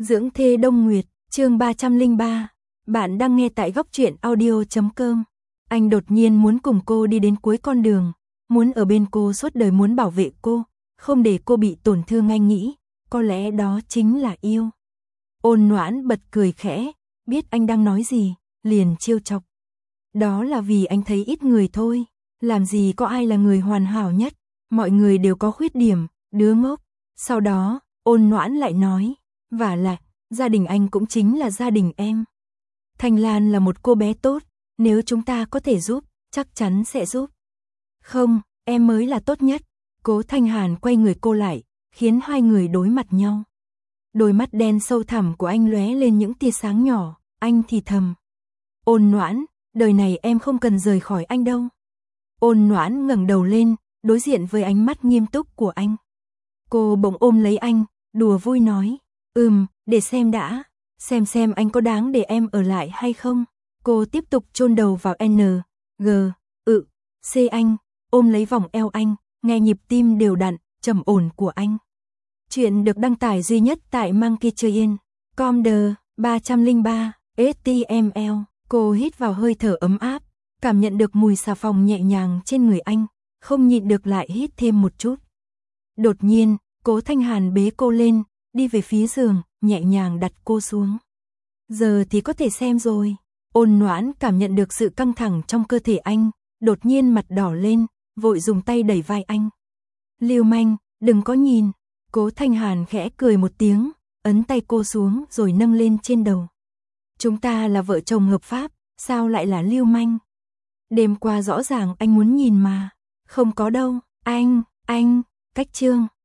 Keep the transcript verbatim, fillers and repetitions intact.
Dưỡng thê Đông Nguyệt, chương ba trăm lẻ ba. Bạn đang nghe tại góc truyện audio chấm com. Anh đột nhiên muốn cùng cô đi đến cuối con đường, muốn ở bên cô suốt đời, muốn bảo vệ cô, không để cô bị tổn thương. Anh nghĩ, có lẽ đó chính là yêu. Ôn Noãn bật cười khẽ, biết anh đang nói gì, liền trêu chọc. Đó là vì anh thấy ít người thôi, làm gì có ai là người hoàn hảo nhất, mọi người đều có khuyết điểm, đứa ngốc. Sau đó, Ôn Noãn lại nói, vả lại, gia đình anh cũng chính là gia đình em. Thanh Lan là một cô bé tốt, nếu chúng ta có thể giúp, chắc chắn sẽ giúp. Không, em mới là tốt nhất. Cố Thanh Hàn quay người cô lại, khiến hai người đối mặt nhau. Đôi mắt đen sâu thẳm của anh lóe lên những tia sáng nhỏ, anh thì thầm. Ôn Noãn, đời này em không cần rời khỏi anh đâu. Ôn Noãn ngẩng đầu lên, đối diện với ánh mắt nghiêm túc của anh. Cô bỗng ôm lấy anh, đùa vui nói, ừm, để xem đã, xem xem anh có đáng để em ở lại hay không. Cô tiếp tục chôn đầu vào N, G, ự, C anh, ôm lấy vòng eo anh, nghe nhịp tim đều đặn, trầm ổn của anh. Chuyện được đăng tải duy nhất tại Monkey Train, com the ba trăm lẻ ba, ếch ti em eo. Cô hít vào hơi thở ấm áp, cảm nhận được mùi xà phòng nhẹ nhàng trên người anh, không nhịn được lại hít thêm một chút. Đột nhiên, Cố Thanh Hàn bế cô lên, đi về phía giường, nhẹ nhàng đặt cô xuống. Giờ thì có thể xem rồi. Ôn Noãn cảm nhận được sự căng thẳng trong cơ thể anh, đột nhiên mặt đỏ lên, vội dùng tay đẩy vai anh. Lưu manh, đừng có nhìn. Cố Thanh Hàn khẽ cười một tiếng, ấn tay cô xuống rồi nâng lên trên đầu. Chúng ta là vợ chồng hợp pháp, sao lại là lưu manh? Đêm qua rõ ràng anh muốn nhìn mà. Không có đâu, anh, anh, cách chương.